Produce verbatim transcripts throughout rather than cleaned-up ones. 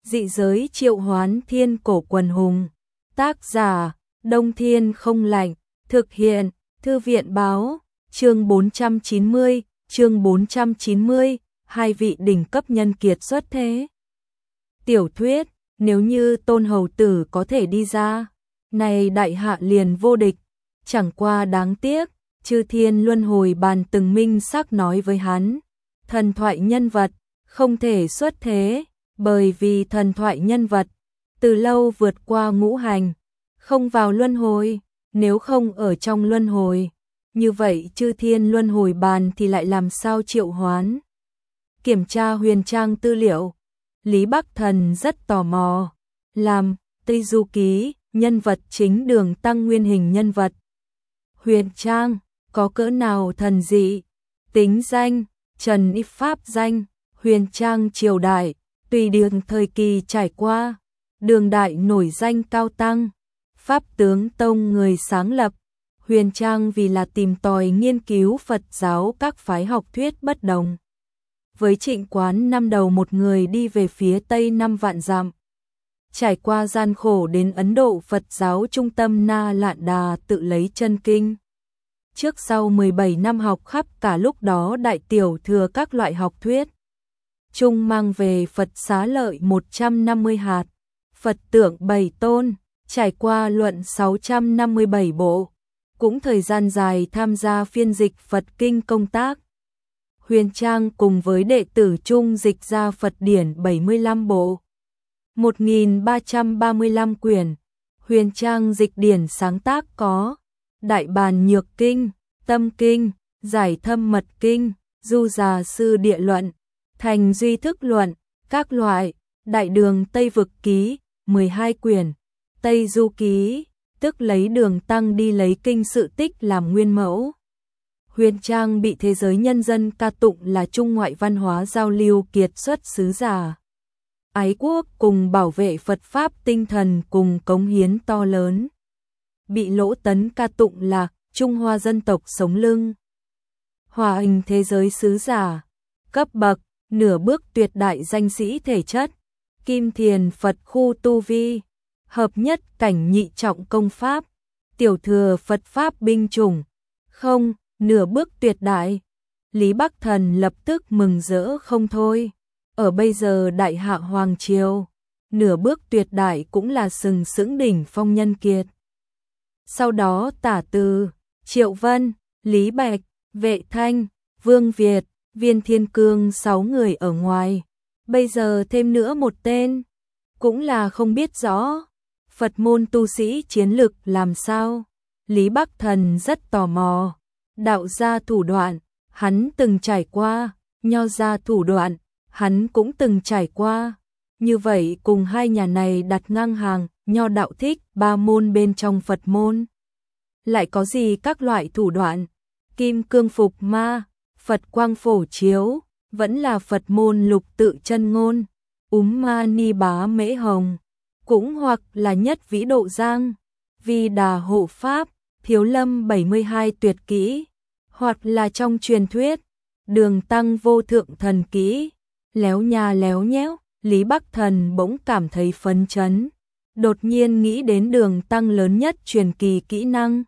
Dị giới triệu hoán thiên cổ quần hùng. Tác giả, Đông Thiên Không Lạnh. Thực hiện, Thư viện báo. Chương bốn trăm chín mươi, chương bốn trăm chín mươi, hai vị đỉnh cấp nhân kiệt xuất thế. Tiểu thuyết, nếu như Tôn Hầu Tử có thể đi ra, này đại hạ liền vô địch. Chẳng qua đáng tiếc, Chư Thiên Luân Hồi Bàn từng minh xác nói với hắn, thần thoại nhân vật không thể xuất thế, bởi vì thần thoại nhân vật từ lâu vượt qua ngũ hành, không vào luân hồi, nếu không ở trong luân hồi, như vậy Chư Thiên Luân Hồi Bàn thì lại làm sao triệu hoán? Kiểm tra huyền trang tư liệu, Lý Bắc Thần rất tò mò, làm Tây Du Ký, nhân vật chính Đường Tăng nguyên hình nhân vật. Huyền trang có cỡ nào thần dị? Tính danh, Trần Y Pháp danh, huyền trang triều đại, tùy đường thời kỳ trải qua, đường đại nổi danh cao tăng, Pháp tướng tông người sáng lập. Huyền trang vì là tìm tòi nghiên cứu Phật giáo các phái học thuyết bất đồng. Với Trịnh Quán năm đầu một người đi về phía tây năm vạn dặm, trải qua gian khổ đến Ấn Độ Phật giáo trung tâm Na Lạn Đà tự lấy chân kinh. Trước sau mười bảy năm học khắp cả lúc đó đại tiểu thừa các loại học thuyết. Trung mang về Phật xá lợi một trăm năm mươi hạt, Phật tượng bảy tôn, trải qua luận sáu trăm năm mươi bảy bộ, cũng thời gian dài tham gia phiên dịch Phật kinh công tác. Huyền trang cùng với đệ tử Trung dịch ra Phật điển bảy mươi lăm bộ, một nghìn ba trăm ba mươi lăm quyển. Huyền trang dịch điển sáng tác có Đại Bàn Nhược Kinh, Tâm Kinh, Giải Thâm Mật Kinh, Du Già Sư Địa Luận, Thành Duy Thức Luận, các loại. Đại Đường Tây Vực Ký, mười hai quyển, Tây Du Ký, tức lấy Đường Tăng đi lấy kinh sự tích làm nguyên mẫu. Huyền trang bị thế giới nhân dân ca tụng là trung ngoại văn hóa giao lưu kiệt xuất sứ giả. Ái quốc cùng bảo vệ Phật Pháp tinh thần cùng cống hiến to lớn. Bị Lỗ Tấn ca tụng là Trung Hoa dân tộc sống lưng. Hòa hình thế giới sứ giả, cấp bậc, nửa bước tuyệt đại danh sĩ thể chất, Kim Thiền Phật khu tu vi, hợp nhất cảnh nhị trọng công pháp, tiểu thừa Phật Pháp binh chủng, không, nửa bước tuyệt đại. Lý Bắc Thần lập tức mừng rỡ không thôi. Ở bây giờ đại hạ hoàng triều, nửa bước tuyệt đại cũng là sừng sững đỉnh phong nhân kiệt. Sau đó tả từ, Triệu Vân, Lý Bạch, Vệ Thanh, Vương Việt, Viên Thiên Cương sáu người ở ngoài. Bây giờ thêm nữa một tên, cũng là không biết rõ. Phật môn tu sĩ chiến lực làm sao? Lý Bắc Thần rất tò mò. Đạo gia thủ đoạn, hắn từng trải qua, nho gia thủ đoạn, hắn cũng từng trải qua. Như vậy cùng hai nhà này đặt ngang hàng, nho đạo thích ba môn bên trong Phật môn. Lại có gì các loại thủ đoạn? Kim cương phục ma, Phật quang phổ chiếu, vẫn là Phật môn lục tự chân ngôn, úm ma ni bá mễ hồng, cũng hoặc là nhất vĩ độ giang, vi đà hộ pháp, thiếu lâm bảy mươi hai tuyệt kỹ, hoặc là trong truyền thuyết, Đường Tăng vô thượng thần kỹ. Léo nha léo nhéo, Lý Bắc Thần bỗng cảm thấy phấn chấn, đột nhiên nghĩ đến Đường Tăng lớn nhất truyền kỳ kỹ năng.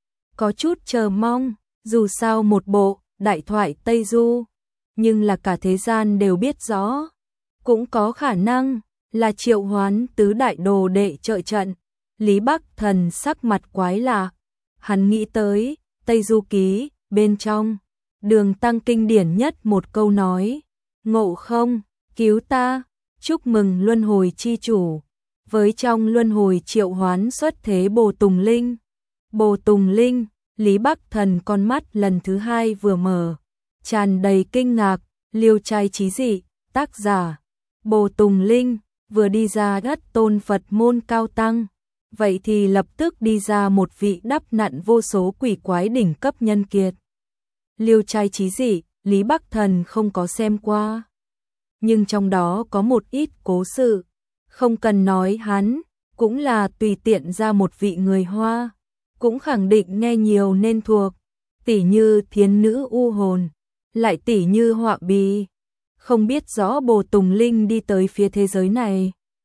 Có chút chờ mong, dù sao một bộ đại thoại Tây Du, nhưng là cả thế gian đều biết rõ, cũng có khả năng là triệu hoán tứ đại đồ đệ trợ trận. Lý Bắc Thần sắc mặt quái lạ, hắn nghĩ tới Tây Du Ký bên trong, Đường Tăng kinh điển nhất một câu nói, ngộ không, cứu ta, chúc mừng luân hồi chi chủ, với trong luân hồi triệu hoán xuất thế Bồ Tùng Linh. Bồ Tùng Linh, Lý Bắc Thần con mắt lần thứ hai vừa mở, tràn đầy kinh ngạc. Liêu Trai Chí Dị, tác giả, Bồ Tùng Linh, vừa đi ra đất tôn Phật môn cao tăng, vậy thì lập tức đi ra một vị đắp nặn vô số quỷ quái đỉnh cấp nhân kiệt. Liêu Trai Chí Dị, Lý Bắc Thần không có xem qua, nhưng trong đó có một ít cố sự, không cần nói hắn, cũng là tùy tiện ra một vị người Hoa, cũng khẳng định nghe nhiều nên thuộc, tỉ như Thiến Nữ U Hồn, lại tỉ như Họa Bì. Không biết rõ Bồ Tùng Linh đi tới phía thế giới này,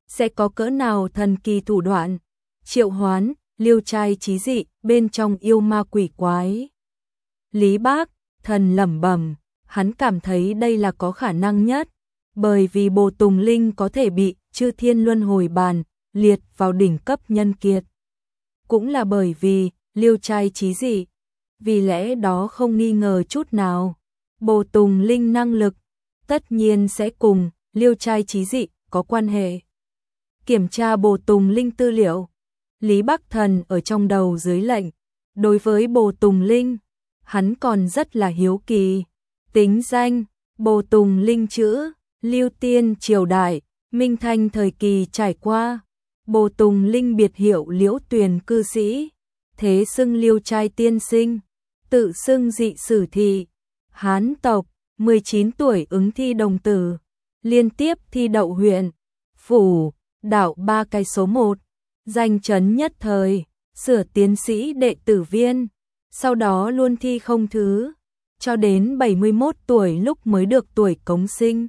sẽ có cỡ nào thần kỳ thủ đoạn, triệu hoán, liêu trai chí dị, bên trong yêu ma quỷ quái. Lý Bác Thần lẩm bẩm, hắn cảm thấy đây là có khả năng nhất, bởi vì Bồ Tùng Linh có thể bị Chư Thiên Luân Hồi Bàn liệt vào đỉnh cấp nhân kiệt. Cũng là bởi vì liêu trai chí dị, vì lẽ đó không nghi ngờ chút nào, Bồ Tùng Linh năng lực tất nhiên sẽ cùng liêu trai chí dị có quan hệ. Kiểm tra Bồ Tùng Linh tư liệu, Lý Bắc Thần ở trong đầu dưới lệnh, đối với Bồ Tùng Linh, hắn còn rất là hiếu kỳ. Tính danh, Bồ Tùng Linh chữ, Lưu Tiên triều đại, Minh Thanh thời kỳ trải qua. Bồ Tùng Linh biệt hiệu Liễu Tuyền cư sĩ, thế xưng liêu trai tiên sinh, tự xưng dị sử thị, Hán tộc, mười chín tuổi ứng thi đồng tử, liên tiếp thi đậu huyện, phủ, đảo ba cái số một, danh chấn nhất thời, sửa tiến sĩ đệ tử viên, sau đó luôn thi không thứ, cho đến bảy mươi mốt tuổi lúc mới được tuổi cống sinh.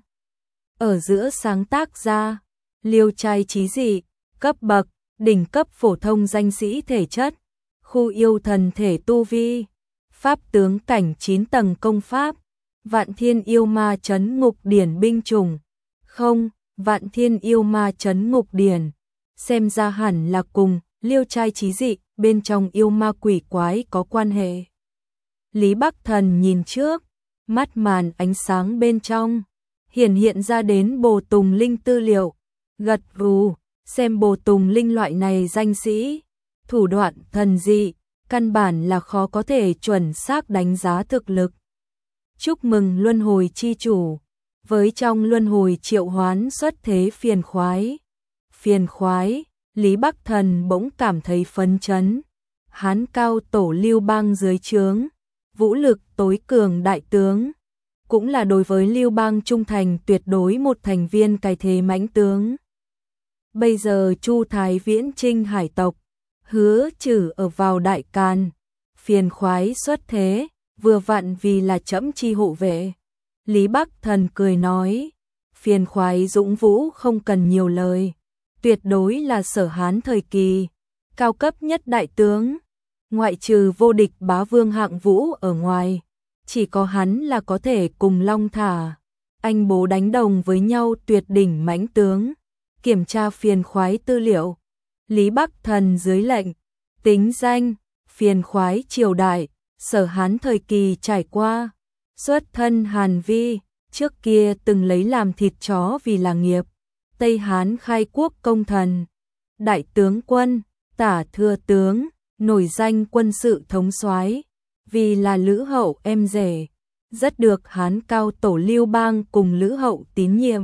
Ở giữa sáng tác ra, liêu trai chí dị, cấp bậc, đỉnh cấp phổ thông danh sĩ thể chất, khu yêu thần thể tu vi, pháp tướng cảnh chín tầng công pháp, vạn thiên yêu ma chấn ngục điển binh chủng. Không, vạn thiên yêu ma chấn ngục điển, xem ra hẳn là cùng liêu trai chí dị bên trong yêu ma quỷ quái có quan hệ. Lý Bắc Thần nhìn trước, mắt màn ánh sáng bên trong, hiển hiện ra đến Bồ Tùng Linh tư liệu, gật gù, xem Bồ Tùng Linh loại này danh sĩ, thủ đoạn thần dị, căn bản là khó có thể chuẩn xác đánh giá thực lực. Chúc mừng luân hồi chi chủ, với trong luân hồi triệu hoán xuất thế phiền khoái. Phiền khoái, Lý Bắc Thần bỗng cảm thấy phấn chấn. Hán cao tổ Lưu Bang dưới trướng, vũ lực tối cường đại tướng, cũng là đối với Lưu Bang trung thành tuyệt đối một thành viên cái thế mãnh tướng. Bây giờ Chu Thái Viễn trinh hải tộc, hứa trừ ở vào Đại Càn, phiền khoái xuất thế, vừa vặn vì là trẫm chi hộ vệ. Lý Bắc Thần cười nói, phiền khoái dũng vũ không cần nhiều lời, tuyệt đối là Sở Hán thời kỳ, cao cấp nhất đại tướng, ngoại trừ vô địch bá vương Hạng Vũ ở ngoài, chỉ có hắn là có thể cùng Long Thả, anh bố đánh đồng với nhau tuyệt đỉnh mãnh tướng. Kiểm tra phiền khoái tư liệu, Lý Bắc Thần dưới lệnh, tính danh, phiền khoái triều đại, Sở Hán thời kỳ trải qua, xuất thân Hàn Vi, trước kia từng lấy làm thịt chó vì là nghiệp, Tây Hán khai quốc công thần, đại tướng quân, tả thừa tướng, nổi danh quân sự thống soái, vì là Lữ Hậu em rể, rất được Hán cao tổ Lưu Bang cùng Lữ Hậu tín nhiệm.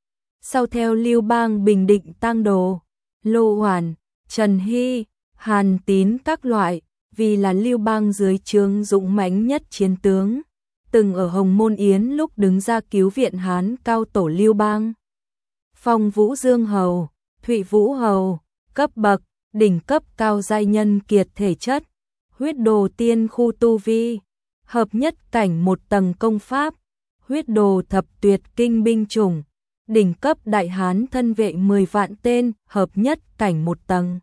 Sau theo Lưu Bang bình định tang đồ, Lô Hoàn, Trần Hy, Hàn Tín các loại, vì là Lưu Bang dưới trướng dũng mãnh nhất chiến tướng, từng ở Hồng Môn Yến lúc đứng ra cứu viện Hán cao tổ Lưu Bang. Phong Vũ Dương Hầu, Thụy Vũ Hầu, cấp bậc, đỉnh cấp cao giai nhân kiệt thể chất, huyết đồ tiên khu tu vi, hợp nhất cảnh một tầng công pháp, huyết đồ thập tuyệt kinh binh chủng, đỉnh cấp đại hán thân vệ mười vạn tên, hợp nhất cảnh một tầng.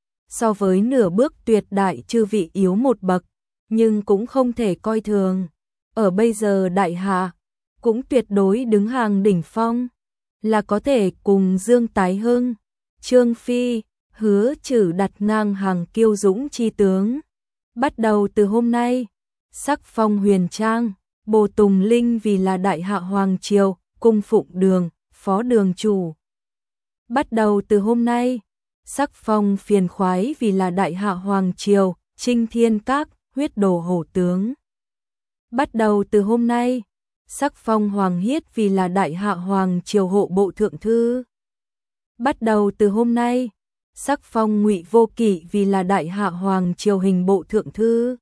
So với nửa bước tuyệt đại chư vị yếu một bậc, nhưng cũng không thể coi thường. Ở bây giờ đại hạ, cũng tuyệt đối đứng hàng đỉnh phong, là có thể cùng Dương Tái Hưng, Trương Phi, Hứa Trừ đặt ngang hàng kiêu dũng chi tướng. Bắt đầu từ hôm nay, sắc phong huyền trang, Bồ Tùng Linh vì là đại hạ hoàng triều, cung phụng đường, phó đường chủ. Bắt đầu từ hôm nay, sắc phong phiền khoái vì là đại hạ hoàng triều, Trinh Thiên Các, huyết đồ hổ tướng. Bắt đầu từ hôm nay, sắc phong Hoàng Hiết vì là đại hạ hoàng triều hộ bộ thượng thư. Bắt đầu từ hôm nay, sắc phong Ngụy Vô Kỵ vì là đại hạ hoàng triều hình bộ thượng thư.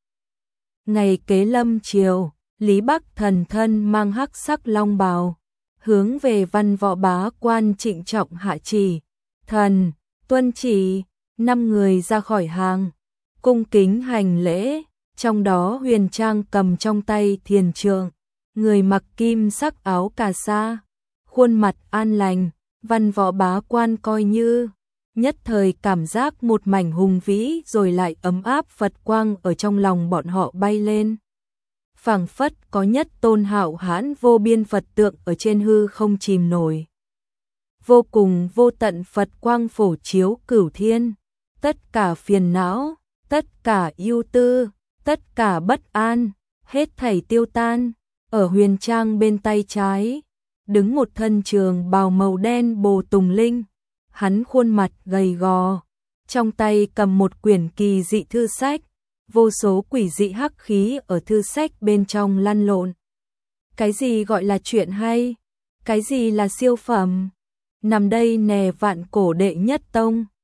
Ngày kế lâm triều, Lý Bắc Thần thân mang hắc sắc long bào, hướng về văn võ bá quan trịnh trọng hạ chỉ, thần, tuân chỉ, năm người ra khỏi hàng, cung kính hành lễ, trong đó huyền trang cầm trong tay thiền trượng, người mặc kim sắc áo cà sa, khuôn mặt an lành, Văn võ bá quan coi như nhất thời cảm giác một mảnh hùng vĩ rồi lại ấm áp Phật quang ở trong lòng bọn họ bay lên. Phảng phất có nhất tôn hạo hãn vô biên Phật tượng ở trên hư không chìm nổi. Vô cùng vô tận Phật quang phổ chiếu cửu thiên, tất cả phiền não, tất cả ưu tư, tất cả bất an, hết thảy tiêu tan. Ở huyền trang bên tay trái, đứng một thân trường bào màu đen Bồ Tùng Linh, hắn khuôn mặt gầy gò, trong tay cầm một quyển kỳ dị thư sách, vô số quỷ dị hắc khí ở thư sách bên trong lăn lộn. Cái gì gọi là chuyện hay? Cái gì là siêu phẩm? Nằm đây nè vạn cổ đệ nhất tông.